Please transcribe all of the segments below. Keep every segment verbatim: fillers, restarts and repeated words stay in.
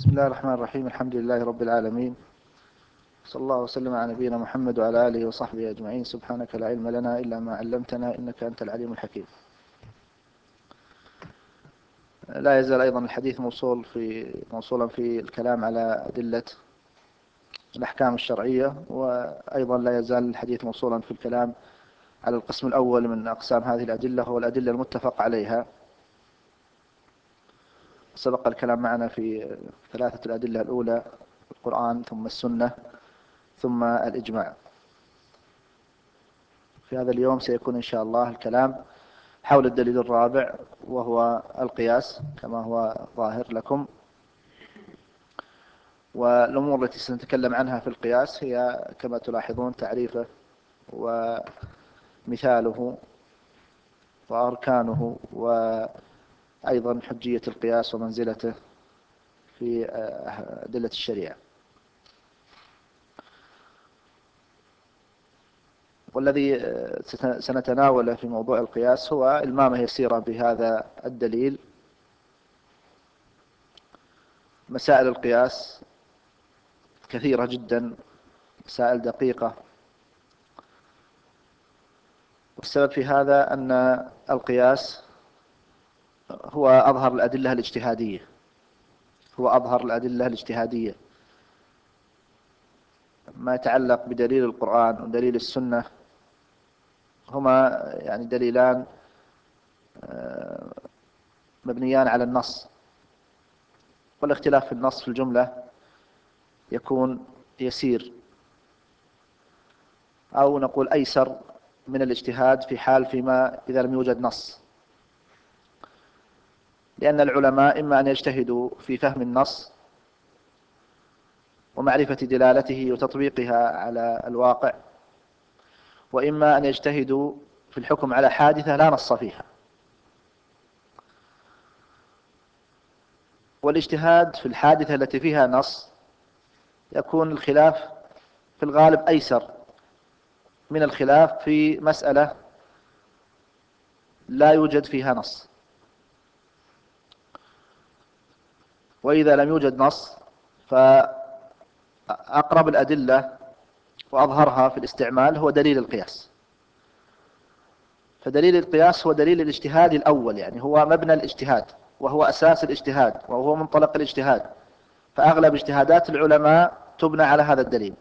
بسم الله الرحمن الرحيم. الحمد لله رب العالمين، صلى الله وسلم على نبينا محمد وعلى آله وصحبه أجمعين. سبحانك لا علم لنا إلا ما علمتنا إنك أنت العليم الحكيم. لا يزال أيضا الحديث موصول في موصولا في الكلام على أدلة الأحكام الشرعية، وأيضا لا يزال الحديث موصولا في الكلام على القسم الأول من أقسام هذه الأدلة، هو الأدلة المتفق عليها. سبق الكلام معنا في ثلاثة الأدلة الأولى: القرآن، ثم السنة، ثم الإجماع. في هذا اليوم سيكون إن شاء الله الكلام حول الدليل الرابع، وهو القياس كما هو ظاهر لكم. والأمور التي سنتكلم عنها في القياس هي كما تلاحظون تعريفه ومثاله وأركانه، وأيضا حجية القياس ومنزلته في أدلة الشريعة. والذي سنتناوله في موضوع القياس هو إلمامة يسيرة بهذا الدليل. مسائل القياس كثيرة جدا، مسائل دقيقة، والسبب في هذا أن القياس هو أظهر الأدلة الاجتهادية هو أظهر الأدلة الاجتهادية ما يتعلق بدليل القرآن ودليل السنة هما يعني دليلان مبنيان على النص، والاختلاف في النص في الجملة يكون يسير، أو نقول أيسر من الاجتهاد في حال فيما إذا لم يوجد نص، لأن العلماء إما أن يجتهدوا في فهم النص ومعرفة دلالته وتطبيقها على الواقع، وإما أن يجتهدوا في الحكم على حادثة لا نص فيها. والاجتهاد في الحادثة التي فيها نص يكون الخلاف في الغالب أيسر من الخلاف في مسألة لا يوجد فيها نص. وإذا لم يوجد نص فأقرب الأدلة وأظهرها في الاستعمال هو دليل القياس. فدليل القياس هو دليل الاجتهاد الأول، يعني هو مبنى الاجتهاد وهو أساس الاجتهاد وهو منطلق الاجتهاد، فأغلب اجتهادات العلماء تبنى على هذا الدليل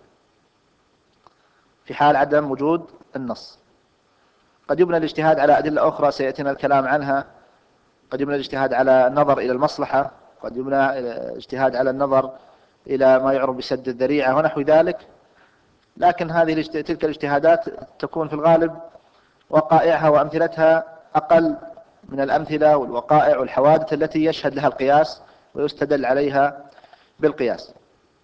في حال عدم وجود النص. قد يبنى الاجتهاد على أدلة أخرى سيأتينا الكلام عنها، قد يبنى الاجتهاد على النظر إلى المصلحة، قد يبنى الاجتهاد على النظر إلى ما يعرف بسد الذريعة ونحو ذلك، لكن هذه تلك الاجتهادات تكون في الغالب وقائعها وأمثلتها أقل من الأمثلة والوقائع والحوادث التي يشهد لها القياس ويستدل عليها بالقياس.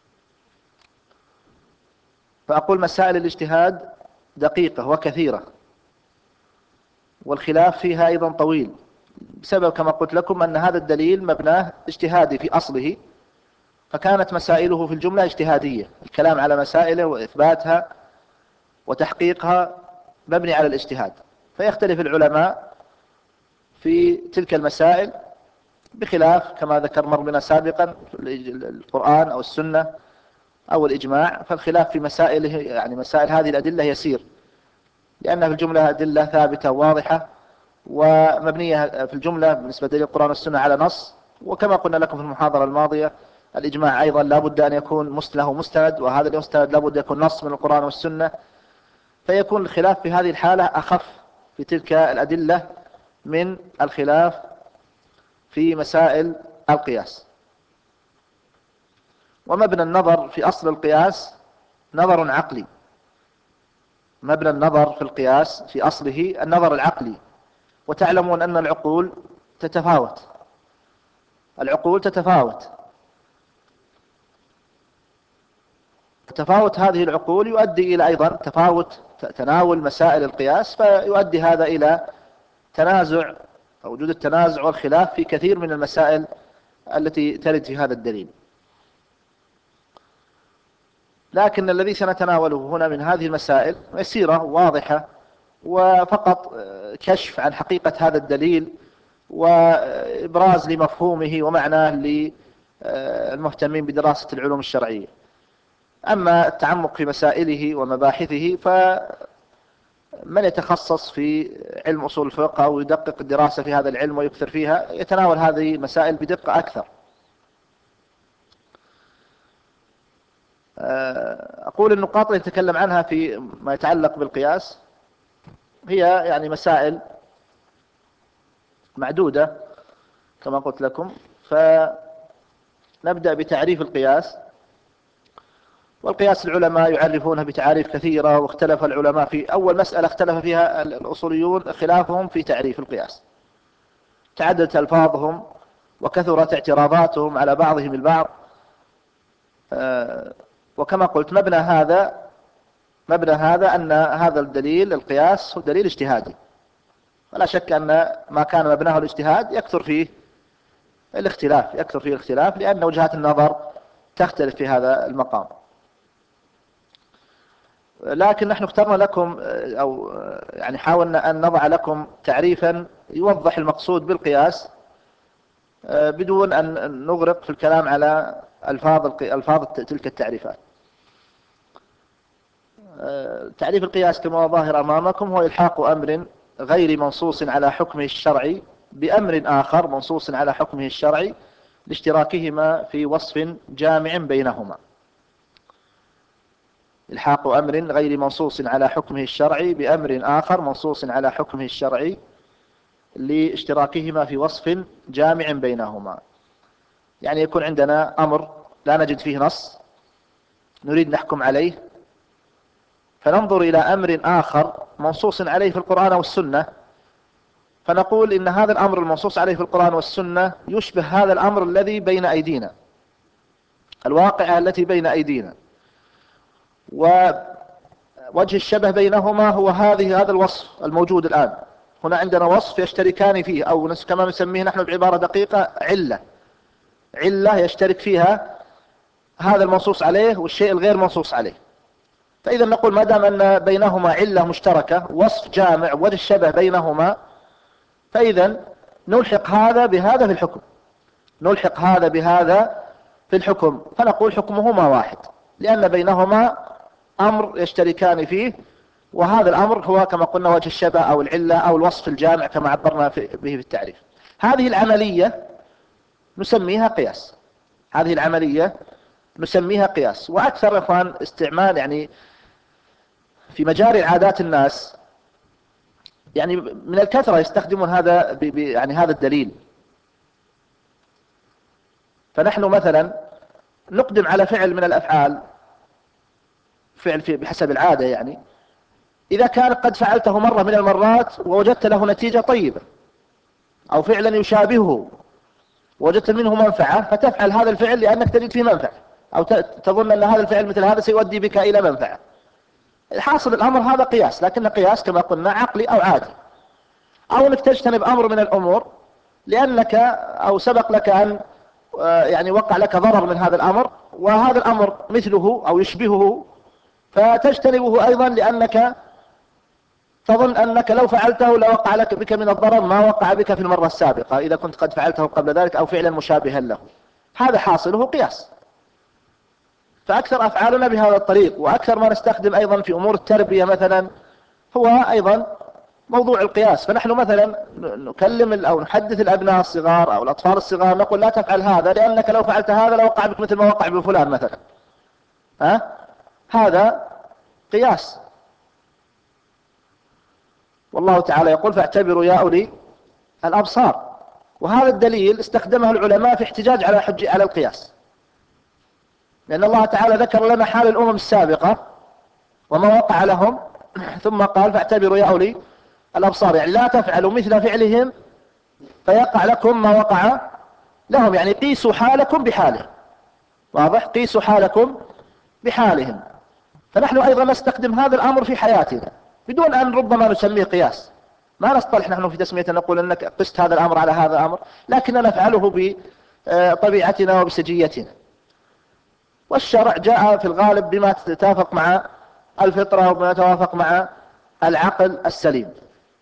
فأقول مسائل الاجتهاد دقيقة وكثيرة، والخلاف فيها أيضا طويل، بسبب كما قلت لكم أن هذا الدليل مبناه اجتهادي في أصله، فكانت مسائله في الجملة اجتهادية. الكلام على مسائله وإثباتها وتحقيقها مبني على الاجتهاد، فيختلف العلماء في تلك المسائل بخلاف كما ذكر مر بنا سابقا القرآن أو السنة أو الإجماع. فالخلاف في مسائله يعني مسائل هذه الأدلة يسير، لأنها في الجملة أدلة ثابتة واضحة ومبنية في الجملة بالنسبة لدليل القرآن والسنة على نص. وكما قلنا لكم في المحاضرة الماضية، الإجماع أيضا لا بد أن يكون له مستند، وهذا المستند لا بد أن يكون نص من القرآن والسنة، فيكون الخلاف في هذه الحالة أخف في تلك الأدلة من الخلاف في مسائل القياس. ومبنى النظر في أصل القياس نظر عقلي. مبنى النظر في القياس في أصله النظر العقلي، وتعلمون أن العقول تتفاوت العقول تتفاوت تفاوت هذه العقول يؤدي إلى أيضا تفاوت تناول مسائل القياس، فيؤدي هذا إلى تنازع أو وجود التنازع والخلاف في كثير من المسائل التي ترد في هذا الدليل. لكن الذي سنتناوله هنا من هذه المسائل يسيرة واضحة، وفقط كشف عن حقيقة هذا الدليل وإبراز لمفهومه ومعناه المهتمين بدراسة العلوم الشرعية. أما التعمق في مسائله ومباحثه فمن يتخصص في علم أصول الفقه أو يدقق الدراسة في هذا العلم ويكثر فيها يتناول هذه المسائل بدقة أكثر. أقول النقاط التي نتكلم عنها في ما يتعلق بالقياس هي يعني مسائل معدودة كما قلت لكم. فنبدأ بتعريف القياس. والقياس العلماء يعرفونه بتعاريف كثيرة، واختلف العلماء في أول مسألة اختلف فيها الأصوليون خلافهم في تعريف القياس، تعددت ألفاظهم وكثرت اعتراضاتهم على بعضهم البعض. وكما قلت مبنى هذا مبنى هذا أن هذا الدليل القياس هو دليل اجتهادي، ولا شك أن ما كان مبناه الاجتهاد يكثر فيه الاختلاف يكثر فيه الاختلاف لأن وجهات النظر تختلف في هذا المقام. لكن نحن اخترنا لكم أو يعني حاولنا أن نضع لكم تعريفا يوضح المقصود بالقياس بدون أن نغرق في الكلام على ألفاظ ألفاظ تلك التعريفات. تعريف القياس كما هو ظاهر أمامكم هو إلحاق أمر غير منصوص على حكمه الشرعي بأمر آخر منصوص على حكمه الشرعي لاشتراكهما في وصف جامع بينهما. إلحاق أمر غير منصوص على حكمه الشرعي بأمر آخر منصوص على حكمه الشرعي لاشتراكهما في وصف جامع بينهما. يعني يكون عندنا أمر لا نجد فيه نص نريد نحكم عليه، فننظر إلى أمر آخر منصوص عليه في القرآن والسنة فنقول إن هذا الأمر المنصوص عليه في القرآن والسنة يشبه هذا الأمر الذي بين أيدينا، الواقعة التي بين أيدينا، ووجه الشبه بينهما هو هذه هذا الوصف الموجود الآن. هنا عندنا وصف يشتركان فيه، أو كما نسميه نحن بعبارة دقيقة علة علة يشترك فيها هذا المنصوص عليه والشيء الغير منصوص عليه. فإذا نقول ما دام أن بينهما علة مشتركة وصف جامع وجه الشبه بينهما، فإذا نلحق هذا بهذا في الحكم نلحق هذا بهذا في الحكم فنقول حكمهما واحد، لأن بينهما أمر يشتركان فيه، وهذا الأمر هو كما قلنا وجه الشبه أو العلة أو الوصف الجامع كما عبرنا به في التعريف. هذه العملية نسميها قياس هذه العملية نسميها قياس. وأكثر يا إخوان استعمال يعني في مجاري عادات الناس يعني من الكثرة يستخدمون هذا ب يعني هذا الدليل. فنحن مثلا نقدم على فعل من الأفعال فعل في بحسب العادة، يعني إذا كان قد فعلته مرة من المرات ووجدت له نتيجة طيبة، أو فعلا يشابهه وجدت منه منفعة فتفعل هذا الفعل لأنك تجد فيه منفعة، أو تظن أن هذا الفعل مثل هذا سيؤدي بك إلى منفعة. حاصل الأمر هذا قياس، لكن قياس كما قلنا عقلي أو عادي. أو أنك تجتنب أمر من الأمور لأنك أو سبق لك أن يعني وقع لك ضرر من هذا الأمر، وهذا الأمر مثله أو يشبهه فتجتنبه أيضا لأنك تظن أنك لو فعلته لوقع لك بك من الضرر ما وقع بك في المرة السابقة إذا كنت قد فعلته قبل ذلك أو فعلا مشابها له. هذا حاصله قياس. فأكثر أفعالنا بهذا الطريق، وأكثر ما نستخدم أيضا في أمور التربية مثلا هو أيضا موضوع القياس. فنحن مثلا نكلم أو نحدث الأبناء الصغار أو الأطفال الصغار نقول لا تفعل هذا لأنك لو فعلت هذا لوقع بك مثل ما وقع بفلان مثلا. ها؟ هذا قياس. والله تعالى يقول فاعتبروا يا أولي الأبصار. وهذا الدليل استخدمه العلماء في احتجاج على حج على القياس، لأن الله تعالى ذكر لنا حال الأمم السابقة وما وقع لهم ثم قال فاعتبروا يا أولي الأبصار، يعني لا تفعلوا مثل فعلهم فيقع لكم ما وقع لهم، يعني قيسوا حالكم بحالهم. واضح؟ قيسوا حالكم بحالهم. فنحن أيضا نستخدم هذا الأمر في حياتنا بدون أن ربما نسميه قياس. ما نصطلح نحن في تسمية نقول أنك قست هذا الأمر على هذا الأمر، لكننا نفعله بطبيعتنا وبسجيتنا. والشرع جاء في الغالب بما تتوافق مع الفطرة وبما يتوافق مع العقل السليم.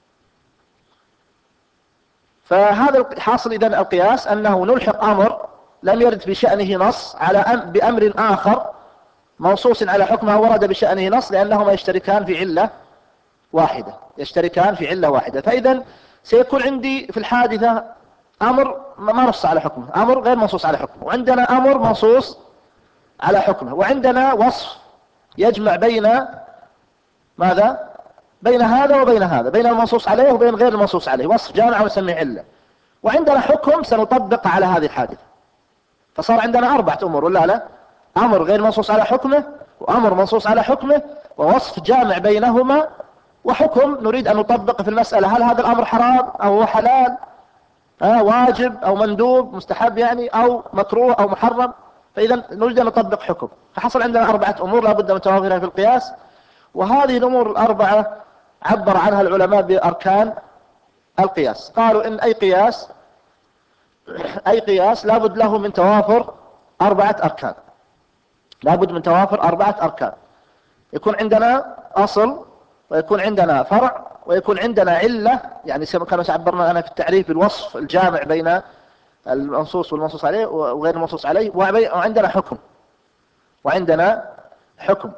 فهذا حاصل إذن القياس أنه نلحق أمر لم يرد بشأنه نص على أم بأمر آخر منصوص على حكمه ورد بشأنه نص، لأنهما يشتركان في علة واحدة يشتركان في علة واحدة. فإذا سيكون عندي في الحادثة أمر ما نص على حكمه، أمر غير منصوص على حكمه، وعندنا أمر منصوص على حكمه، وعندنا وصف يجمع بين ماذا؟ بين هذا وبين هذا، بين المنصوص عليه وبين غير المنصوص عليه، وصف جامع ونسميه علة. وعندنا حكم سنطبق على هذه الحادثة. فصار عندنا أربعة أمور ولا لا؟ أمر غير منصوص على حكمه، وأمر منصوص على حكمه، ووصف جامع بينهما، وحكم نريد أن نطبق في المسألة، هل هذا الأمر حرام أو هو حلال، آه واجب أو مندوب مستحب يعني، أو مكروه أو محرم. فإذا نريد أن نطبق حكم، فحصل عندنا أربعة أمور لا بد من توافرها في القياس. وهذه الأمور الأربعة عبر عنها العلماء بأركان القياس. قالوا إن أي قياس أي قياس لابد له من توافر أربعة أركان، لابد من توافر أربعة أركان. يكون عندنا أصل، ويكون عندنا فرع، ويكون عندنا علة، يعني كما عبرنا أنا في التعريف بالوصف الجامع بين المنصوص والمنصوص عليه وغير المنصوص عليه، وعندنا حكم وعندنا حكم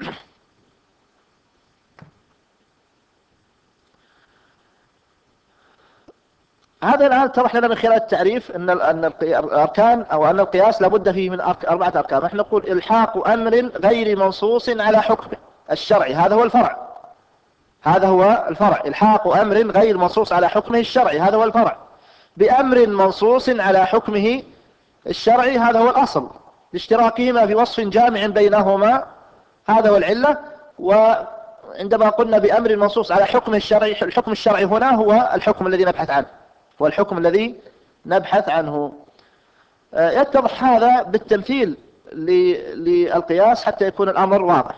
هذا الآن اتضح لنا من خلال التعريف أن أن الأركان أو أن القياس لابد فيه من أربعة أركان. نحن نقول إلحاق أمر غير منصوص على حكمه الشرعي، هذا هو الفرع هذا هو الفرع إلحاق أمر غير منصوص على حكمه الشرعي، هذا هو الفرع، بأمر منصوص على حكمه الشرعي، هذا هو الأصل، لاشتراكهما في وصف جامع بينهما، هذا هو العلة. وعندما قلنا بأمر منصوص على حكمه الشرعي، الحكم الشرعي هنا هو الحكم الذي نبحث عنه، هو الحكم الذي نبحث عنه. يتضح هذا بالتمثيل للقياس حتى يكون الأمر واضح.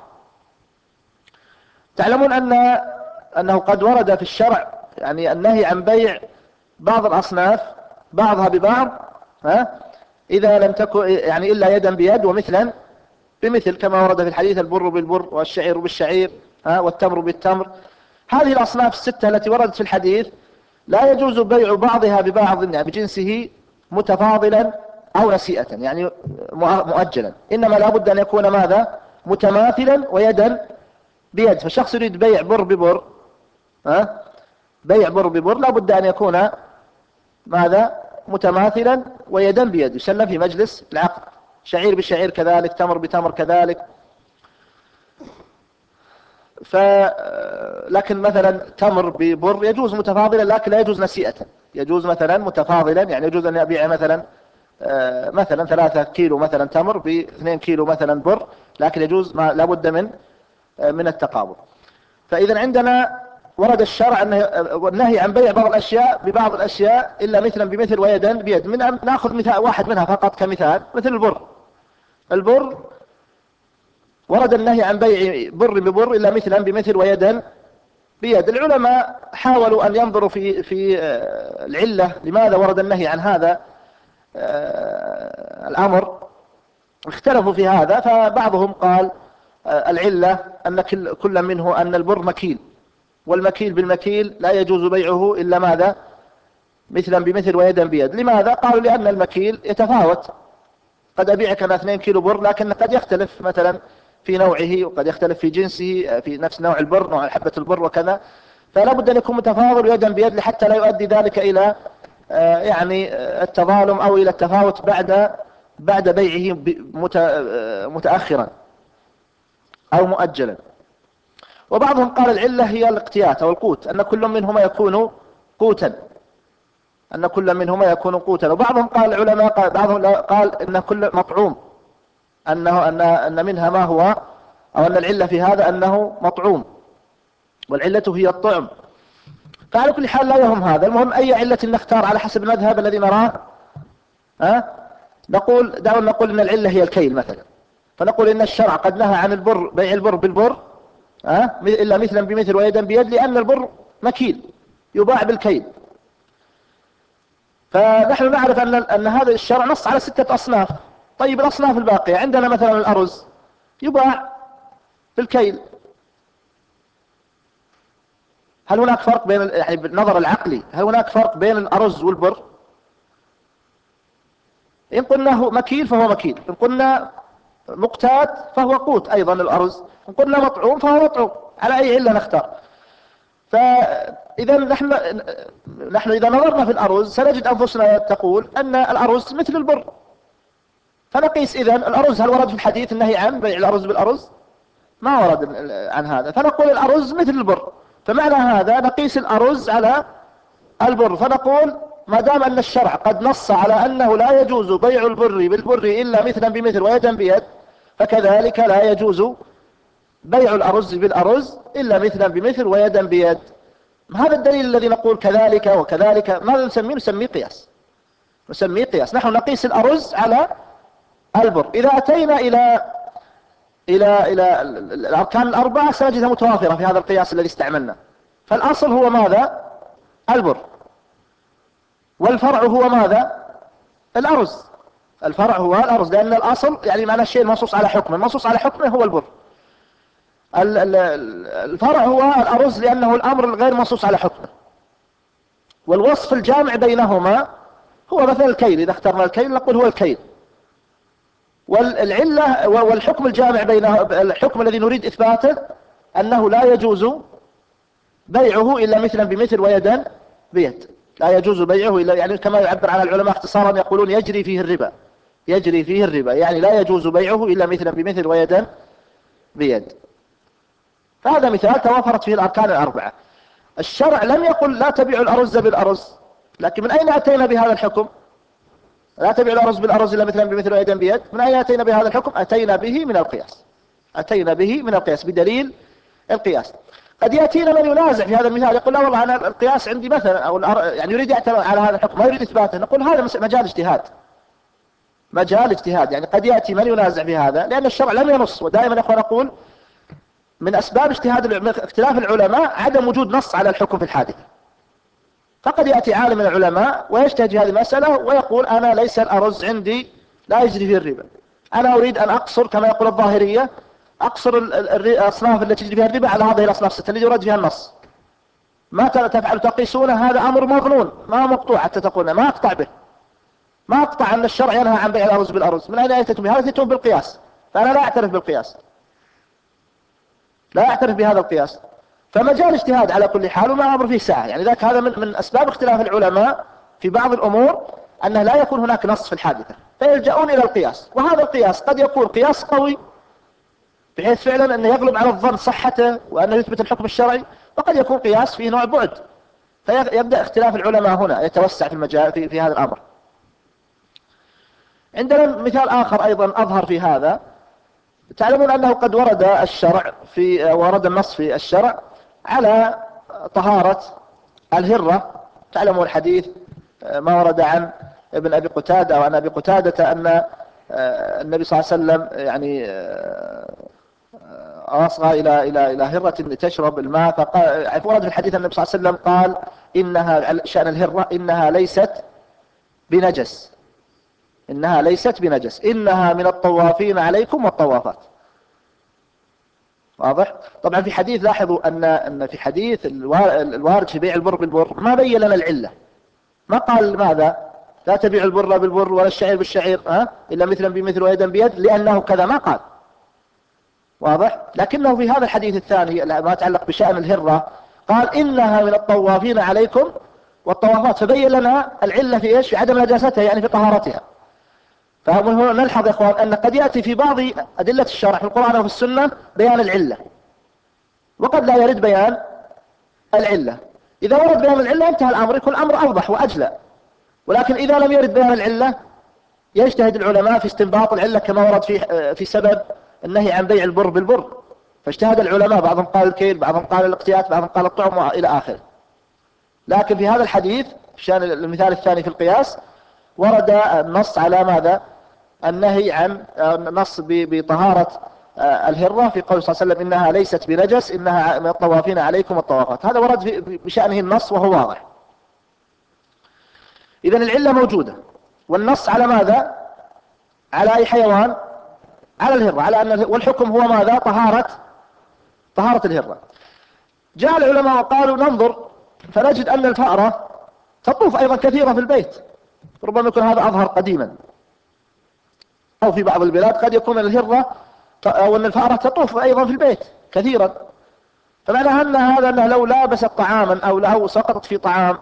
تعلمون أن أنه قد ورد في الشرع يعني النهي عن بيع بعض الأصناف بعضها ببعض، ها إذا لم تكن يعني إلا يدا بيد ومثلا بمثل، كما ورد في الحديث البر بالبر والشعير بالشعير، ها والتمر بالتمر. هذه الأصناف الستة التي وردت في الحديث لا يجوز بيع بعضها ببعض يعني بجنسه متفاضلا أو نسيئة يعني مؤجلا، إنما لا بد أن يكون ماذا؟ متماثلا ويدا بيد. فالشخص يريد بيع بر ببر، ها بيع بر ببر لا بد أن يكون ماذا؟ متماثلا ويدا بيد، يسلم في مجلس العقد. شعير بشعير كذلك، تمر بتمر كذلك. ف لكن مثلا تمر ببر يجوز متفاضلا لكن لا يجوز نسيئة، يجوز مثلا متفاضلا يعني يجوز أن يبيع مثلا مثلا ثلاثة كيلو مثلا تمر باثنين كيلو مثلا بر، لكن يجوز ما لابد من من التقابل. فإذا عندنا ورد الشرع النهي عن بيع بعض الأشياء ببعض الأشياء إلا مثلا بمثل ويدا بيد. من نأخذ مثال واحد منها فقط كمثال، مثل البر. البر ورد النهي عن بيع بر ببر إلا مثلا بمثل ويدا بيد. العلماء حاولوا أن ينظروا في في العلة لماذا ورد النهي عن هذا الأمر، اختلفوا في هذا. فبعضهم قال العلة أن كل منه أن البر مكيل، والمكيل بالمكيل لا يجوز بيعه إلا ماذا؟ مثلا بمثل ويدا بيد. لماذا؟ قالوا لأن المكيل يتفاوت، قد أبيعك أنا اثنين كيلو بر لكن قد يختلف مثلا في نوعه، وقد يختلف في جنسه، في نفس نوع البر، نوع حبة البر وكذا. فلا بد أن يكون متفاضل يدا بيد حتى لا يؤدي ذلك إلى يعني التظالم أو إلى التفاوت بعد بعد بيعه متأخرا أو مؤجلا. وبعضهم قال العلة هي الاقتيات أو القوت، أن كل منهما يكون قوتا أن كل منهما يكون قوتا. وبعضهم قال العلماء قال بعضهم قال إن كل مطعوم، أنه أن أن منها ما هو أو أن العلة في هذا أنه مطعوم، والعلة هي الطعم. فعلى كل حال لا يهم هذا، المهم أي علة نختار على حسب المذهب الذي نراه. ها نقول دعونا نقول إن العلة هي الكيل مثلا، فنقول إن الشرع قد نهى عن البر بيع البر بالبر ها إلا مثلا بمثل ويدا بيد، لأن البر مكيل يباع بالكيل. فنحن نعرف أن أن هذا الشرع نص على ستة أصناف. طيب الأصناف الباقية عندنا مثلا الأرز يباع بالكيل، هل هناك فرق بين يعني بالنظر العقلي هل هناك فرق بين الأرز والبر؟ إن قلنا هو مكيل فهو مكيل، إن قلنا مقتات فهو قوت أيضا الأرز، إن قلنا مطعوم فهو مطعوم، على أي علة نختار. فإذا نحن نحن إذا نظرنا في الأرز سنجد أنفسنا تقول أن الأرز مثل البر، فنقيس إذن الأرز. هل ورد في الحديث النهي عن بيع الأرز بالأرز؟ ما ورد عن هذا، فنقول الأرز مثل البر، فمعنى هذا نقيس الأرز على البر، فنقول ما دام أن الشرع قد نص على أنه لا يجوز بيع البر بالبر إلا مثلا بمثل ويدا بيد، فكذلك لا يجوز بيع الأرز بالأرز إلا مثلا بمثل ويدا بيد. هذا الدليل الذي نقول كذلك وكذلك، ماذا نسميه؟ نسميه قياس، نسميه قياس. نحن نقيس الأرز على البر. إذا أتينا إلى إلى إلى الأركان الأربعة سنجدها متوافرة في هذا القياس الذي استعملنا. فالأصل هو ماذا؟ البر، والفرع هو ماذا؟ الأرز. الفرع هو الأرز، لأن الأصل يعني معنى الشيء المنصوص على حكمه، المنصوص على حكمه هو البر. الفرع هو الأرز لأنه الأمر الغير منصوص على حكمه. والوصف الجامع بينهما هو مثلا الكيل، إذا اخترنا الكيل نقول هو الكيل. والعلة والحكم الجامع بينه، الحكم الذي نريد إثباته أنه لا يجوز بيعه إلا مثلا بمثل ويدا بيد، لا يجوز بيعه إلا، يعني كما يعبر عن العلماء اختصارا يقولون يجري فيه الربا، يجري فيه الربا يعني لا يجوز بيعه إلا مثلا بمثل ويدا بيد. فهذا مثال توافرت فيه الأركان الأربعة. الشرع لم يقل لا تبيع الأرز بالأرز، لكن من أين أتينا بهذا الحكم؟ لا تبيع الأرز بالأرز إلا مثلا بمثل ويدا بيد. من أين أتينا بهذا الحكم؟ أتينا به من القياس، أتينا به من القياس بدليل القياس. قد يأتينا من ينازع في هذا المثال يقول لا والله أنا القياس عندي مثلا، أو يعني يريد يعتمد على هذا الحكم ما يريد إثباته، نقول هذا مجال اجتهاد، مجال اجتهاد. يعني قد يأتي من ينازع في هذا لأن الشرع لم ينص. ودائما يا أخوان نقول من أسباب اجتهاد اختلاف العلماء عدم وجود نص على الحكم في الحادثة. فقد يأتي عالم من العلماء ويجتهد في هذه المسألة ويقول أنا ليس الأرز عندي لا يجري فيه الربا، أنا أريد أن أقصر كما يقول الظاهرية، أقصر الأصناف التي تجري فيها الربا على هذه الأصناف الستة التي يرد فيها النص. ما تفعل تقيسون هذا أمر مظنون ما مقطوع، حتى تقولنا ما أقطع به، ما أقطع أن الشرع ينهى عن بيع الأرز بالأرز. من أين أتيتم به؟ هذا أتيتم بالقياس، فأنا لا أعترف بالقياس، لا أعترف بهذا القياس. فمجال اجتهاد على كل حال وما أمر فيه ساعة. يعني ذاك هذا من, من أسباب اختلاف العلماء في بعض الأمور أنه لا يكون هناك نص في الحادثة فيلجؤون إلى القياس. وهذا القياس قد يكون قياس قوي بحيث فعلا أنه يغلب على الظن صحته وأنه يثبت الحكم الشرعي، وقد يكون قياس فيه نوع بعد، فيبدأ اختلاف العلماء هنا يتوسع في المجال في, في هذا الأمر. عندنا مثال آخر أيضا أظهر في هذا. تعلمون أنه قد ورد الشرع في ورد النص في الشرع على طهارة الهرة. تعلمون الحديث ما ورد عن ابن أبي قتادة أو عن أبي قتادة أن النبي صلى الله عليه وسلم يعني أصغى إلى إلى إلى هرة تشرب الماء، فقال ورد في الحديث النبي صلى الله عليه وسلم قال إنها شأن الهرة إنها ليست بنجس، إنها ليست بنجس إنها من الطوافين عليكم والطوافات. واضح؟ طبعا في حديث لاحظوا أن أن في حديث الوارد في بيع البر بالبر ما بين لنا العلة، ما قال ماذا لا تبيع البر بالبر ولا الشعير بالشعير ها إلا مثلا بمثل ويدا بيد لأنه كذا، ما قال. واضح؟ لكنه في هذا الحديث الثاني ما يتعلق بشأن الهرة قال إنها من الطوافين عليكم والطوافات، فبين لنا العلة في إيش؟ في عدم نجاستها، يعني في طهارتها. فمن هنا نلحظ يا إخوان أن قد يأتي في بعض أدلة الشرع في القرآن وفي السنة بيان العلة، وقد لا يرد بيان العلة. إذا ورد بيان العلة انتهى الأمر، يكون الأمر أوضح وأجلى. ولكن إذا لم يرد بيان العلة يجتهد العلماء في استنباط العلة كما ورد في في سبب النهي عن بيع البر بالبر، فاجتهد العلماء، بعضهم قال الكيل، بعضهم قال الاقتيات، بعضهم قال الطعم إلى آخره. لكن في هذا الحديث شان المثال الثاني في القياس ورد النص على ماذا؟ النهي عن النص بطهارة الهرة في قول صلى الله عليه وسلم إنها ليست بنجس إنها من الطوافين عليكم الطوافات. هذا ورد بشأنه النص وهو واضح. إذن العلة موجودة، والنص على ماذا؟ على أي حيوان؟ على الهرة، على أن والحكم هو ماذا؟ طهارة طهارة الهرة. جاء العلماء وقالوا ننظر فنجد أن الفأرة تطوف أيضا كثيرا في البيت، ربما يكون هذا أظهر قديما. أو في بعض البلاد قد يكون الهرة أو أن الفأرة تطوف أيضا في البيت كثيرا، فمعنى أن هذا أنه لو لابست طعاما أو له سقطت في طعام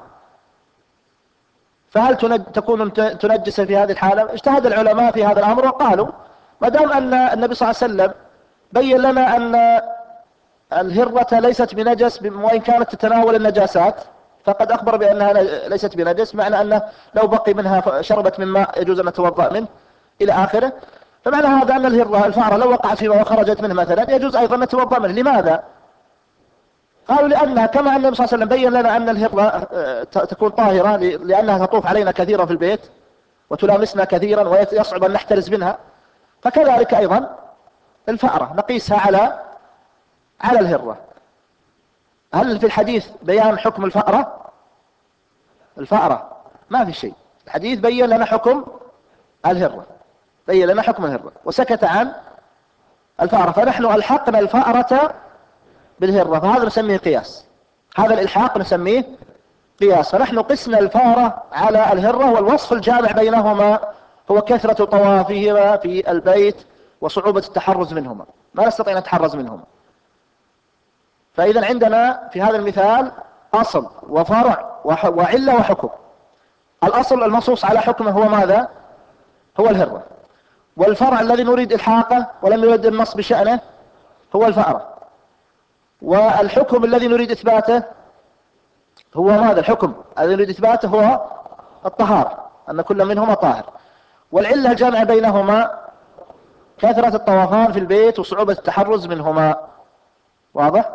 فهل تكون تنجسا في هذه الحالة؟ اجتهد العلماء في هذا الأمر وقالوا ما دام أن النبي صلى الله عليه وسلم بين لنا أن الهرة ليست بنجس وإن كانت تتناول النجاسات، فقد أخبر بأنها ليست بنجس، معنى أنه لو بقي منها شربت من ماء يجوز أن نتوضأ منه إلى آخره. فمعنى هذا أن الهرة الفأرة لو وقعت في ماء وخرجت منه مثلا يجوز أيضا نتوضأ منه. لماذا؟ قالوا لأنها كما أن النبي صلى الله عليه وسلم بين لنا أن الهرة تكون طاهرة لأنها تطوف علينا كثيرا في البيت وتلامسنا كثيرا ويصعب أن نحترز منها، فكذلك أيضا الفأرة نقيسها على على الهرة. هل في الحديث بيان حكم الفأرة؟ الفأرة ما في شيء، الحديث بين لنا حكم الهرة، بين لنا حكم الهرة وسكت عن الفأرة، فنحن ألحقنا الفأرة بالهرة، فهذا نسميه قياس، هذا الإلحاق نسميه قياس. فنحن قسنا الفأرة على الهرة، والوصف الجامع بينهما هو كثرة طوافهما في البيت وصعوبة التحرز منهما، ما نستطيع أن نتحرز منهما. فإذا عندنا في هذا المثال أصل وفرع وعلة وحكم. الأصل المنصوص على حكمه هو ماذا؟ هو الهرة. والفرع الذي نريد إلحاقه ولم يرد النص بشأنه هو الفأرة. والحكم الذي نريد إثباته هو ماذا؟ الحكم الذي نريد إثباته هو الطهارة، أن كل منهما طاهر. والعلة الجامعة بينهما كثرة الطوافان في البيت وصعوبة التحرز منهما. واضح؟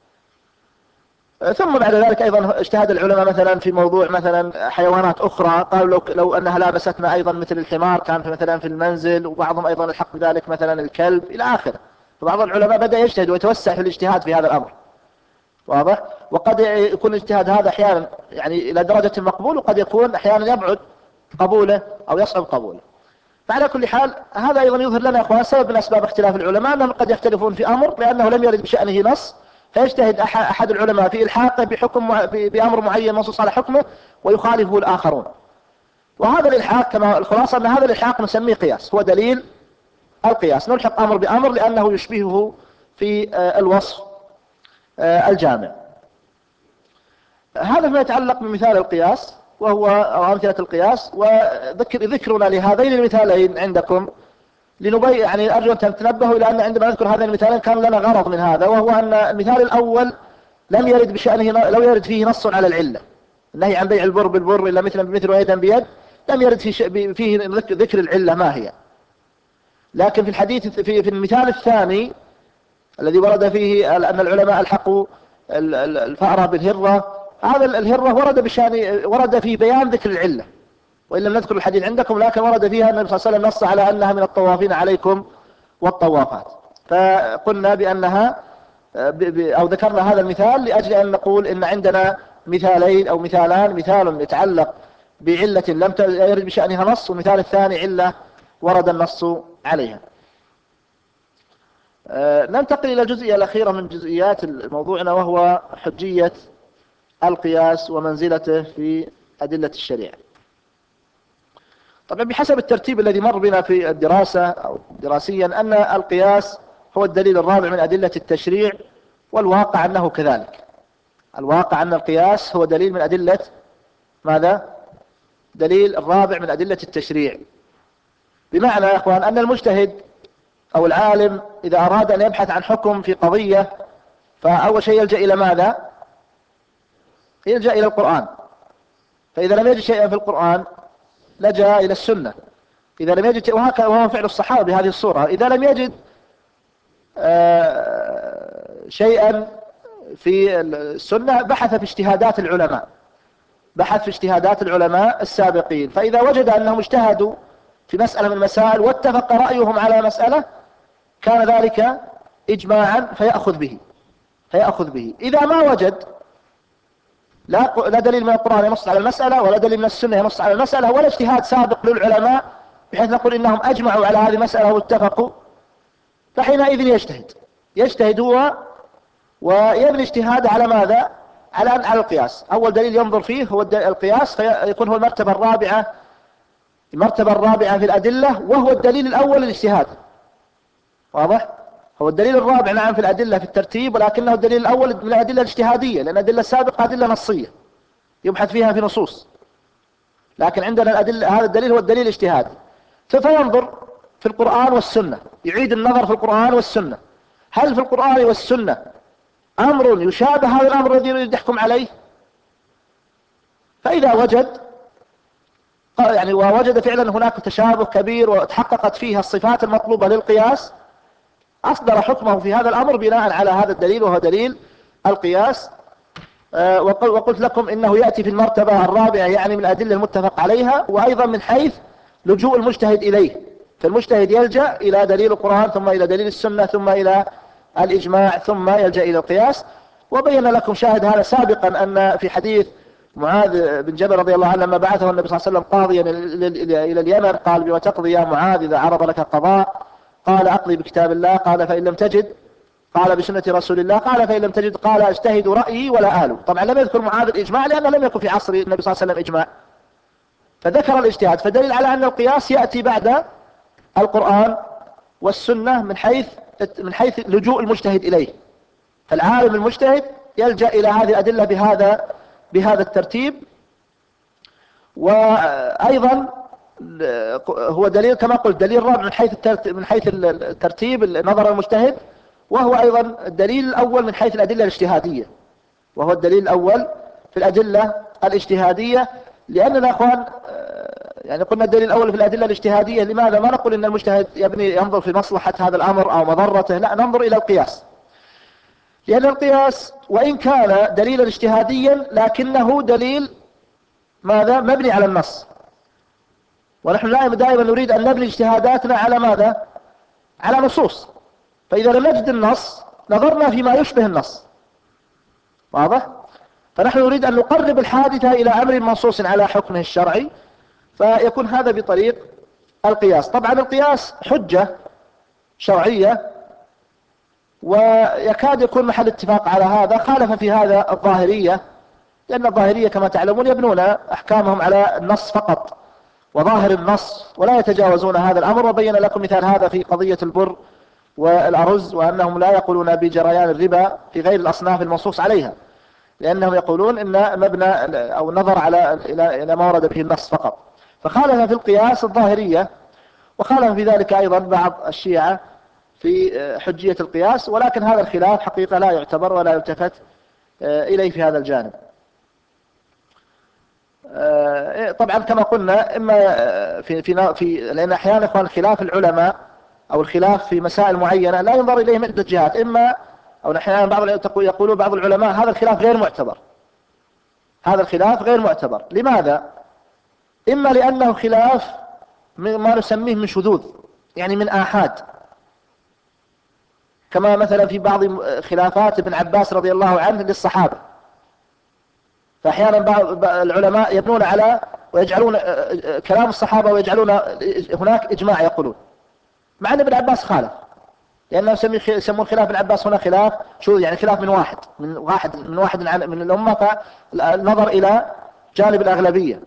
ثم بعد ذلك أيضا اجتهد العلماء مثلا في موضوع مثلا حيوانات أخرى، قالوا لو, لو أنها لابستنا أيضا مثل الحمار كان في مثلا في المنزل، وبعضهم أيضا الحق بذلك مثلا الكلب إلى آخره. فبعض العلماء بدأ يجتهد ويتوسع في الاجتهاد في هذا الأمر. واضح؟ وقد يكون الاجتهاد هذا أحيانا يعني إلى درجة مقبول، وقد يكون أحيانا يبعد قبوله أو يصعب قبوله. فعلى كل حال هذا أيضا يظهر لنا أخوان سبب من أسباب اختلاف العلماء، أنهم قد يختلفون في أمر لأنه لم يرد بشأنه نص، فيجتهد أحد العلماء في إلحاقه بحكم بأمر معين منصوص على حكمه ويخالفه الآخرون. وهذا الإلحاق كما الخلاصة أن هذا الإلحاق نسميه قياس، هو دليل القياس، نلحق أمر بأمر لأنه يشبهه في الوصف الجامع. هذا ما يتعلق بمثال القياس وهو أو أمثلة القياس. وذكر ذكرنا لهذين المثالين عندكم لنبين، يعني أرجو أن تنبهوا إلى أن عندما نذكر هذين المثالين كان لنا غرض من هذا، وهو أن المثال الأول لم يرد بشأنه لو يرد فيه نص على العلة، النهي عن بيع البر بالبر إلا مثلا بمثل ويدا بيد، لم يرد فيه, فيه ذكر العلة ما هي. لكن في الحديث في, في المثال الثاني الذي ورد فيه أن العلماء الحقوا الفأرة بالهرة، هذا الهرة ورد بشأن ورد في بيان ذكر العلة، وإن لم نذكر الحديث عندكم لكن ورد فيها النبي صلى الله عليه وسلم نص على أنها من الطوافين عليكم والطوافات. فقلنا بأنها أو ذكرنا هذا المثال لأجل أن نقول إن عندنا مثالين أو مثالان، مثال يتعلق بعلة لم يرد بشأنها نص، والمثال الثاني علة ورد النص عليها. ننتقل إلى الجزئية الأخيرة من جزئيات موضوعنا، وهو حجية القياس ومنزلته في أدلة الشريعة. طبعا بحسب الترتيب الذي مر بنا في الدراسة أو دراسيا أن القياس هو الدليل الرابع من أدلة التشريع، والواقع أنه كذلك. الواقع أن القياس هو دليل من أدلة ماذا؟ دليل الرابع من أدلة التشريع. بمعنى يا أخوان أن المجتهد أو العالم إذا أراد أن يبحث عن حكم في قضية فأول شيء يلجأ إلى ماذا؟ يلجأ إلى القرآن. فإذا لم يجد شيئا في القرآن لجأ إلى السنة. إذا لم يجد، وهكذا وهو فعل الصحابة بهذه الصورة، إذا لم يجد شيئا في السنة بحث في اجتهادات العلماء، بحث في اجتهادات العلماء السابقين. فإذا وجد أنهم اجتهدوا في مسألة من المسائل واتفق رأيهم على مسألة كان ذلك إجماعا فيأخذ به فيأخذ به. إذا ما وجد لا لا دليل من القرآن ينص على المسألة ولا دليل من السنة ينص على المسألة ولا اجتهاد سابق للعلماء بحيث نقول إنهم أجمعوا على هذه المسألة واتفقوا، فحينئذ يجتهد يجتهد هو ويبني اجتهاد على ماذا؟ على على القياس. أول دليل ينظر فيه هو القياس، فيكون هو المرتبة الرابعة المرتبة الرابعة في الأدلة، وهو الدليل الأول الاجتهاد. واضح؟ هو الدليل الرابع نعم في الأدلة في الترتيب، ولكنه الدليل الأول من الأدلة الاجتهادية، لأن الأدلة السابقة أدلة نصية يبحث فيها في نصوص، لكن عندنا الأدلة هذا الدليل هو الدليل الاجتهادي. فينظر في القرآن والسنة، يعيد النظر في القرآن والسنة، هل في القرآن والسنة أمر يشابه هذا الأمر الذي يريد يحكم عليه؟ فإذا وجد يعني ووجد فعلا هناك تشابه كبير وتحققت فيها الصفات المطلوبة للقياس، أصدر حكمه في هذا الأمر بناء على هذا الدليل وهو دليل القياس. آه وقلت لكم إنه يأتي في المرتبة الرابعة يعني من الأدلة المتفق عليها، وأيضا من حيث لجوء المجتهد إليه، فالمجتهد يلجأ إلى دليل القرآن ثم إلى دليل السنة ثم إلى الإجماع ثم يلجأ إلى القياس. وبين لكم شاهد هذا سابقا أن في حديث معاذ بن جبل رضي الله عنه لما بعثه النبي صلى الله عليه وسلم قاضيا إلى اليمن قال: بما تقضي يا معاذ إذا عرض لك قضاء؟ قال: أقضي بكتاب الله. قال: فإن لم تجد؟ قال: بسنة رسول الله. قال: فإن لم تجد؟ قال: أجتهد رأيي ولا آله. طبعا لم يذكر معاذ الإجماع لأنه لم يكن في عصر النبي صلى الله عليه وسلم إجماع، فذكر الاجتهاد، فدليل على أن القياس يأتي بعد القرآن والسنة من حيث من حيث لجوء المجتهد إليه، فالعالم المجتهد يلجأ إلى هذه الأدلة بهذا بهذا الترتيب. وأيضا هو دليل كما قلت دليل رابع من حيث من حيث الترتيب نظر المجتهد، وهو أيضا الدليل الأول من حيث الأدلة الاجتهادية، وهو الدليل الأول في الأدلة الاجتهادية. لأننا أخوان يعني قلنا الدليل الأول في الأدلة الاجتهادية، لماذا ما نقول إن المجتهد يبني ينظر في مصلحة هذا الأمر أو مضرته؟ لا، ننظر إلى القياس، لأن القياس وإن كان دليلا اجتهاديا لكنه دليل ماذا؟ مبني على النص، ونحن دائما نريد أن نبني اجتهاداتنا على ماذا؟ على نصوص. فإذا لم نجد النص نظرنا فيما يشبه النص. واضح؟ فنحن نريد أن نقرب الحادثة إلى أمر منصوص على حكمه الشرعي، فيكون هذا بطريق القياس. طبعا القياس حجة شرعية، ويكاد يكون محل اتفاق على هذا. خالف في هذا الظاهرية، لأن الظاهرية كما تعلمون يبنون أحكامهم على النص فقط وظاهر النص ولا يتجاوزون هذا الأمر، وبين لكم مثال هذا في قضية البر والأرز، وأنهم لا يقولون بجريان الربا في غير الأصناف المنصوص عليها، لأنهم يقولون إن مبنى أو نظر على إلى ما ورد به النص فقط. فخالف في القياس الظاهرية، وخالف في ذلك أيضا بعض الشيعة في حجية القياس، ولكن هذا الخلاف حقيقة لا يعتبر ولا يلتفت إليه في هذا الجانب. طبعا كما قلنا إما في في في لأن أحيانا إخوان خلاف العلماء أو الخلاف في مسائل معينة لا ينظر إليه من عدة جهات، إما أو أحيانا بعض يقولون بعض العلماء هذا الخلاف غير معتبر، هذا الخلاف غير معتبر. لماذا؟ إما لأنه خلاف ما نسميه من شذوذ، يعني من آحاد، كما مثلا في بعض خلافات ابن عباس رضي الله عنه للصحابة، فأحيانا بعض العلماء يبنون على ويجعلون كلام الصحابة ويجعلون هناك إجماع يقولون، مع أن ابن عباس خالف، لأنه يسمون خلاف ابن عباس هنا خلاف شو يعني خلاف من واحد من واحد من واحد من الأمة، فالنظر إلى جانب الأغلبية.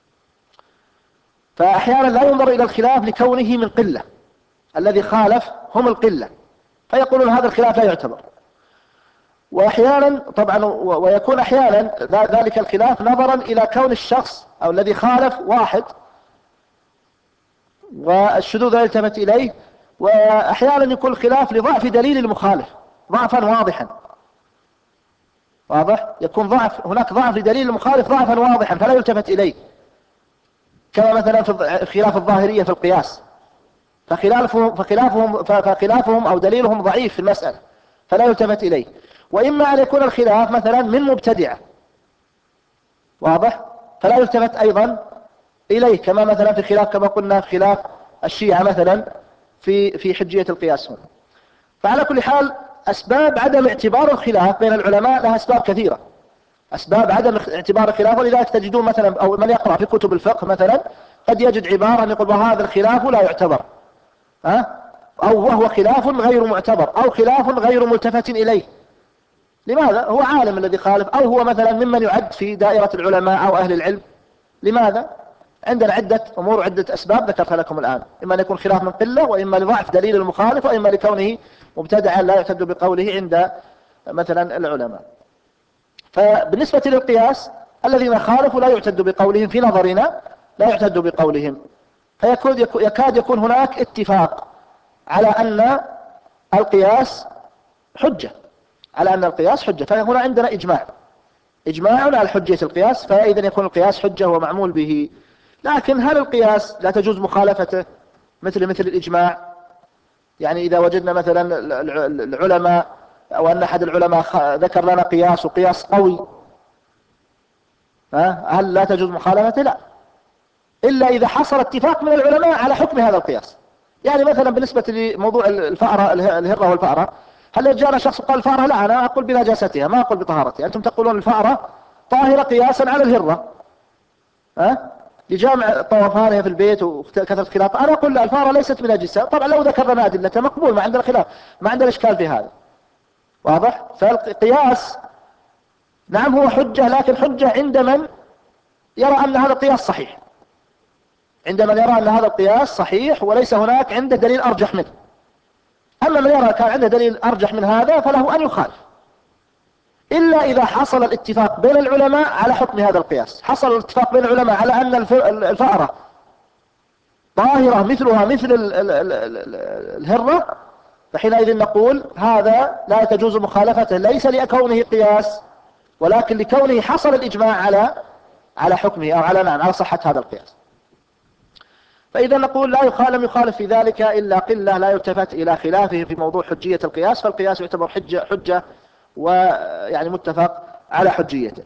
فأحيانا لا ينظر إلى الخلاف لكونه من قلة، الذي خالف هم القلة، فيقولون هذا الخلاف لا يعتبر. وأحيانا طبعا ويكون أحيانا ذلك الخلاف نظرا إلى كون الشخص أو الذي خالف واحد والشذوذ لا يلتفت إليه، وأحيانا يكون الخلاف لضعف دليل المخالف ضعفا واضحا. واضح؟ يكون ضعف هناك ضعف لدليل المخالف ضعفا واضحا فلا يلتفت إليه، كما مثلا في خلاف الظاهرية في القياس، فخلافهم فخلافهم فخلافهم أو دليلهم ضعيف في المسألة فلا يلتفت إليه. وإما أن يكون الخلاف مثلا من مبتدعة، واضح؟ فلا يلتفت أيضا إليه، كما مثلا في خلاف كما قلنا في خلاف الشيعة مثلا في في حجية القياس هنا. فعلى كل حال أسباب عدم اعتبار الخلاف بين العلماء لها أسباب كثيرة، أسباب عدم اعتبار الخلاف، ولذلك تجدون مثلا أو من يقرأ في كتب الفقه مثلا قد يجد عبارة يقول وهذا الخلاف لا يعتبر، ها؟ أو وهو خلاف غير معتبر أو خلاف غير ملتفت إليه. لماذا؟ هو عالم الذي خالف، أو هو مثلا ممن يعد في دائرة العلماء أو أهل العلم. لماذا؟ عندنا عدة أمور وعدة أسباب ذكرتها لكم الآن، إما أن يكون خلاف من قلة، وإما لضعف دليل المخالف، وإما لكونه مبتدعا لا يعتد بقوله عند مثلا العلماء. فبالنسبة للقياس الذين خالفوا لا يعتد بقولهم في نظرنا، لا يعتد بقولهم، فيكاد يكون هناك اتفاق على أن القياس حجة، على أن القياس حجة. فهنا عندنا إجماع إجماع على حجية القياس، فإذا يكون القياس حجة ومعمول به. لكن هل القياس لا تجوز مخالفته مثل مثل الإجماع؟ يعني إذا وجدنا مثلا العلماء أو أن أحد العلماء ذكر لنا قياس وقياس قوي، هل لا تجوز مخالفته؟ لا، إلا إذا حصل اتفاق من العلماء على حكم هذا القياس. يعني مثلا بالنسبة لموضوع الفأرة، الهرة والفأرة، هل جاءنا شخص قال الفأرة لا، أنا أقول بنجاستها ما أقول بطهارتها، أنتم تقولون الفأرة طاهرة قياسا على الهرة، ها لجامع طوفانها في البيت وكثرة خلاف، أنا أقول لا، الفأرة ليست بنجسة. طبعا لو ذكرنا أدلة مقبول، ما عندنا خلاف، ما عندنا إشكال في هذا، واضح؟ فالقياس نعم هو حجة، لكن حجة عند من يرى أن هذا القياس صحيح، عند من يرى أن هذا القياس صحيح وليس هناك عنده دليل أرجح منه. أما من يرى كان عنده دليل أرجح من هذا فله أن يخالف، إلا إذا حصل الاتفاق بين العلماء على حكم هذا القياس. حصل الاتفاق بين العلماء على أن الفأرة طاهرة مثلها مثل الهرة، فحينئذ نقول هذا لا تجوز مخالفته، ليس لكونه قياس، ولكن لكونه حصل الإجماع على على حكمه أو على نعم على صحة هذا القياس. فإذا نقول لا يخالف يخالف في ذلك إلا قلة لا يلتفت إلى خلافه في موضوع حجية القياس، فالقياس يعتبر حجة حجة ويعني متفق على حجيته.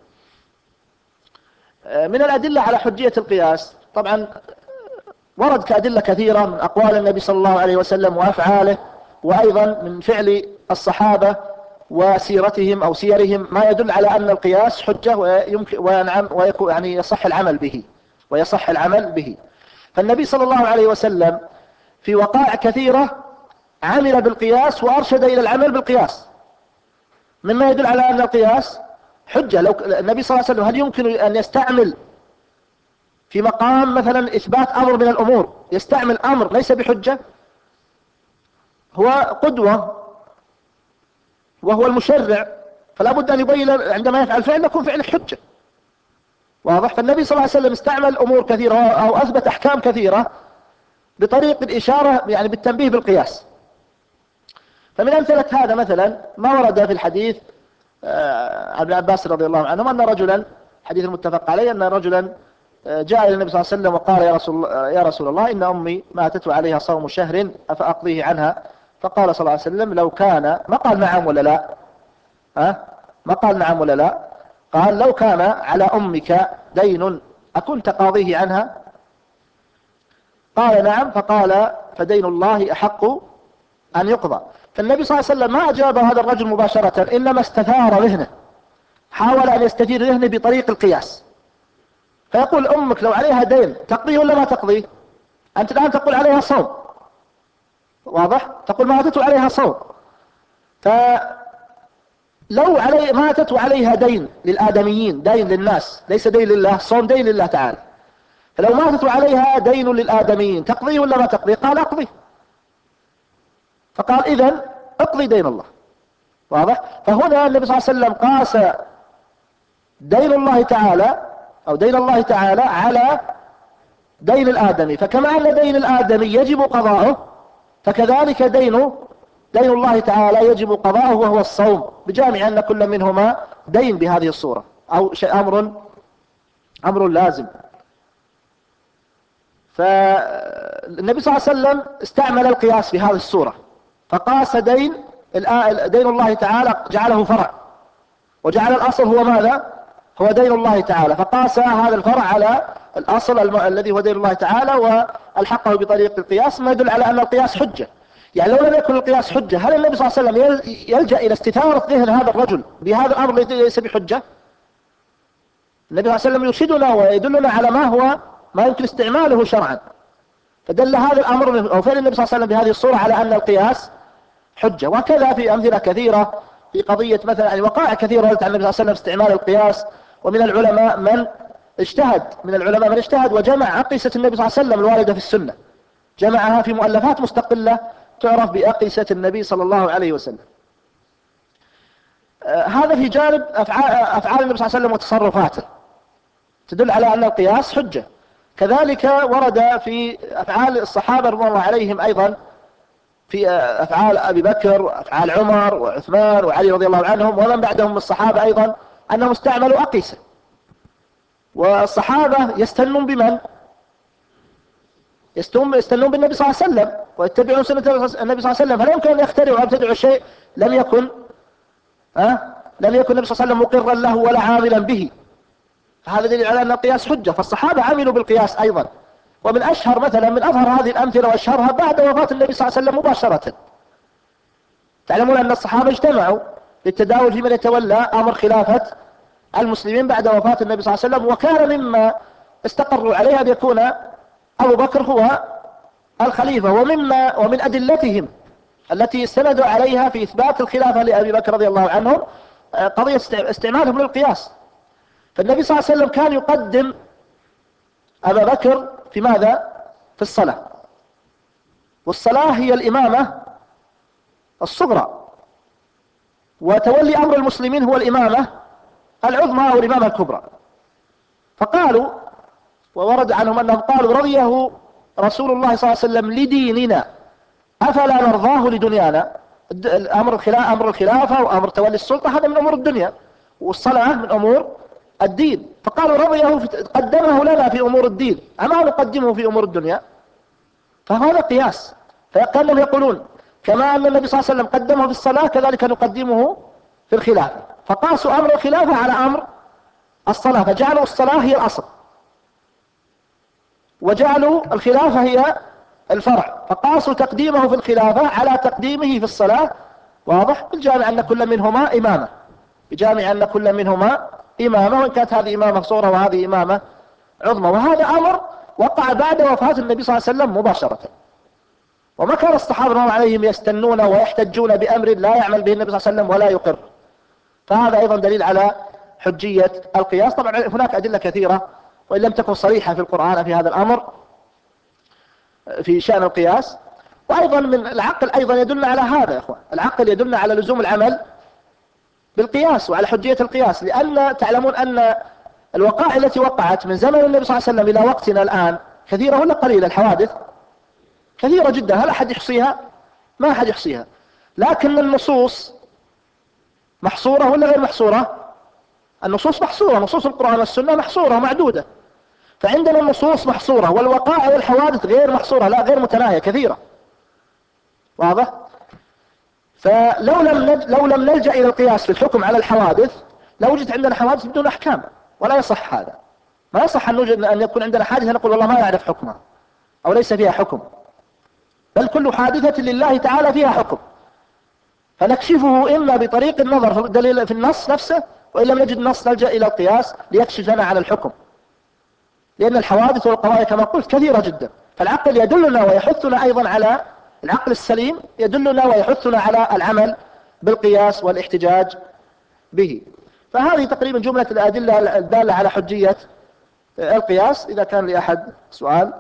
من الأدلة على حجية القياس طبعا ورد كأدلة كثيرة من أقوال النبي صلى الله عليه وسلم وأفعاله، وأيضا من فعل الصحابة وسيرتهم أو سيرهم، ما يدل على أن القياس حجة ويمكن ونعم ويكون يعني يصح العمل به ويصح العمل به. فالنبي صلى الله عليه وسلم في وقائع كثيرة عمل بالقياس وأرشد إلى العمل بالقياس، مما يدل على أن القياس حجة. لو النبي صلى الله عليه وسلم هل يمكن أن يستعمل في مقام مثلا إثبات أمر من الأمور يستعمل أمر ليس بحجة؟ هو قدوة وهو المشرع، فلا بد أن يبين عندما يفعل فعل يكون فعله حجة، واضح؟ فالنبي صلى الله عليه وسلم استعمل أمور كثيرة أو أثبت أحكام كثيرة بطريق الإشارة يعني بالتنبيه بالقياس. فمن أمثلة هذا مثلا ما ورد في الحديث عن ابن عباس رضي الله عنه أن رجلا، حديث المتفق عليه، أن رجلا جاء إلى النبي صلى الله عليه وسلم وقال يا رسول, يا رسول الله إن أمي ماتت وعليها صوم شهر أفأقضيه عنها؟ فقال صلى الله عليه وسلم لو كان، ما قال نعم ولا لا، ها ما قال نعم ولا لا، قال لو كان على أمك دين أكنت قاضيه عنها؟ قال نعم، فقال فدين الله أحق أن يقضى. فالنبي صلى الله عليه وسلم ما أجاب هذا الرجل مباشرة، إنما استثار ذهنه، حاول أن يستثير ذهنه بطريق القياس. فيقول أمك لو عليها دين تقضيه ولا ما تقضيه؟ أنت الآن تقول عليها صوم، واضح؟ تقول ماتت وعليها صوم، فلو علي ماتت وعليها دين للآدميين، دين للناس ليس دين لله، صوم دين لله تعالى، فلو ماتت وعليها دين للآدميين تقضيه ولا ما تقضيه؟ قال أقضيه. فقال إذن اقضي دين الله، واضح؟ فهنا النبي صلى الله عليه وسلم قاس دين الله تعالى أو دين الله تعالى على دين الآدمي، فكما أن دين الآدمي يجب قضاؤه فكذلك دين دين الله تعالى يجب قضاؤه وهو الصوم، بجامع أن كل منهما دين بهذه الصورة أو شيء أمر أمر لازم. فالنبي صلى الله عليه وسلم استعمل القياس في هذه الصورة، فقاس دين دين الله تعالى جعله فرع، وجعل الأصل هو ماذا؟ هو دين الله تعالى، فقاس هذا الفرع على الأصل الم... الذي هو دين الله تعالى والحقه بطريق القياس، ما يدل على أن القياس حجة. يعني لو لم يكن القياس حجة هل النبي صلى الله عليه وسلم يلجأ إلى استثارة ذهن هذا الرجل بهذا الأمر الذي ليس بحجة؟ النبي صلى الله عليه وسلم يرشدنا ويدلنا على ما هو ما يمكن استعماله شرعا، فدل هذا الأمر أو فعل النبي صلى الله عليه وسلم بهذه الصورة على أن القياس حجة. وكذا في أمثلة كثيرة في قضية مثلا يعني وقائع كثيرة ردت عن النبي صلى الله عليه وسلم استعمال القياس، ومن العلماء من اجتهد من العلماء من اجتهد وجمع أقيسة النبي صلى الله عليه وسلم الواردة في السنة، جمعها في مؤلفات مستقلة تعرف بأقيسة النبي صلى الله عليه وسلم. آه هذا في جانب أفعال, أفعال النبي صلى الله عليه وسلم وتصرفاته تدل على أن القياس حجة. كذلك ورد في أفعال الصحابة رضي الله عليهم أيضا، في أفعال أبي بكر وأفعال عمر وعثمان وعلي رضي الله عنهم ومن بعدهم من الصحابة أيضا أنهم استعملوا أقيسة. والصحابة يستنون بمن؟ يستنون بالنبي صلى الله عليه وسلم ويتبعون سنة النبي صلى الله عليه وسلم، فلا يمكن أن يخترعوا أو يبتدعوا شيء لم يكن ها لم يكن النبي صلى الله عليه وسلم مقرا له ولا عاملا به. هذا دليل على أن القياس حجة. فالصحابة عملوا بالقياس أيضا. ومن أشهر مثلا من أظهر هذه الأمثلة وأشهرها بعد وفاة النبي صلى الله عليه وسلم مباشرة، تعلمون أن الصحابة اجتمعوا للتداول في من يتولى أمر خلافة المسلمين بعد وفاة النبي صلى الله عليه وسلم، وكان مما استقروا عليها أن يكون أبو بكر هو الخليفة. ومما ومن أدلتهم التي استندوا عليها في إثبات الخلافة لأبي بكر رضي الله عنه قضية استعمالهم للقياس. فالنبي صلى الله عليه وسلم كان يقدم أبا بكر في ماذا؟ في الصلاة، والصلاة هي الإمامة الصغرى، وتولي أمر المسلمين هو الإمامة العظمى أو الإمامة الكبرى. فقالوا، وورد عنهم أنهم قالوا رضيه رسول الله صلى الله عليه وسلم لديننا أفلا نرضاه لدنيانا. أمر أمر الخلافة وأمر تولي السلطة هذا من أمور الدنيا، والصلاة من أمور الدين. فقالوا رضيه قدمه لنا في أمور الدين أما نقدمه في أمور الدنيا، فهذا قياس. فكانوا يقولون كما أن النبي صلى الله عليه وسلم قدمه في الصلاة كذلك نقدمه في الخلافة، فقاسوا أمر الخلافة على أمر الصلاة، فجعلوا الصلاة هي الأصل وجعلوا الخلافة هي الفرع، فقاسوا تقديمه في الخلافة على تقديمه في الصلاة. واضح؟ بالجامع أن كل منهما إمامة، بجامع أن كل منهما إمامة، وإن كانت هذه إمامة صغرى وهذه إمامة عظمى. وهذا أمر وقع بعد وفاة النبي صلى الله عليه وسلم مباشرة، وما كان الصحابة رضي الله عليهم يستنون ويحتجون بأمر لا يعمل به النبي صلى الله عليه وسلم ولا يقر. فهذا أيضا دليل على حجية القياس. طبعا هناك أدلة كثيرة وإن لم تكن صريحة في القرآن في هذا الأمر في شأن القياس. وأيضا من العقل أيضا يدل على هذا يا أخوان، العقل يدل على لزوم العمل بالقياس وعلى حجية القياس، لأن تعلمون أن الوقائع التي وقعت من زمن النبي صلى الله عليه وسلم إلى وقتنا الآن كثيرة ولا قليلة؟ الحوادث كثيرة جدا، هل أحد يحصيها؟ ما أحد يحصيها. لكن النصوص محصورة ولا غير محصورة؟ النصوص محصورة، نصوص القرآن والسنة محصورة ومعدودة. فعندنا النصوص محصورة والوقائع والحوادث غير محصورة، لا غير متناهية كثيرة. واضح؟ فلو لم نج... لو لم نلجأ إلى القياس في الحكم على الحوادث لوجد عندنا حوادث بدون أحكام، ولا يصح هذا. ما يصح أن, نوجد... أن يكون عندنا حادثة نقول والله ما نعرف حكمها أو ليس فيها حكم، بل كل حادثة لله تعالى فيها حكم، فنكشفه إما بطريق النظر في الدليل في النص نفسه، وإن لم نجد النص نلجأ إلى القياس ليكشف لنا على الحكم، لأن الحوادث والقضايا كما قلت كثيرة جدا. فالعقل يدلنا ويحثنا أيضا على العقل السليم، يدلنا ويحثنا على العمل بالقياس والاحتجاج به. فهذه تقريبا جملة الأدلة الدالة على حجية القياس. إذا كان لأحد سؤال،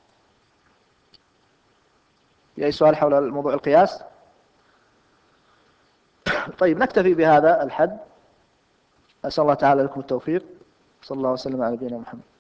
أي سؤال حول موضوع القياس؟ طيب نكتفي بهذا الحد. أسأل الله تعالى لكم التوفيق. صلى الله وسلم على نبينا محمد.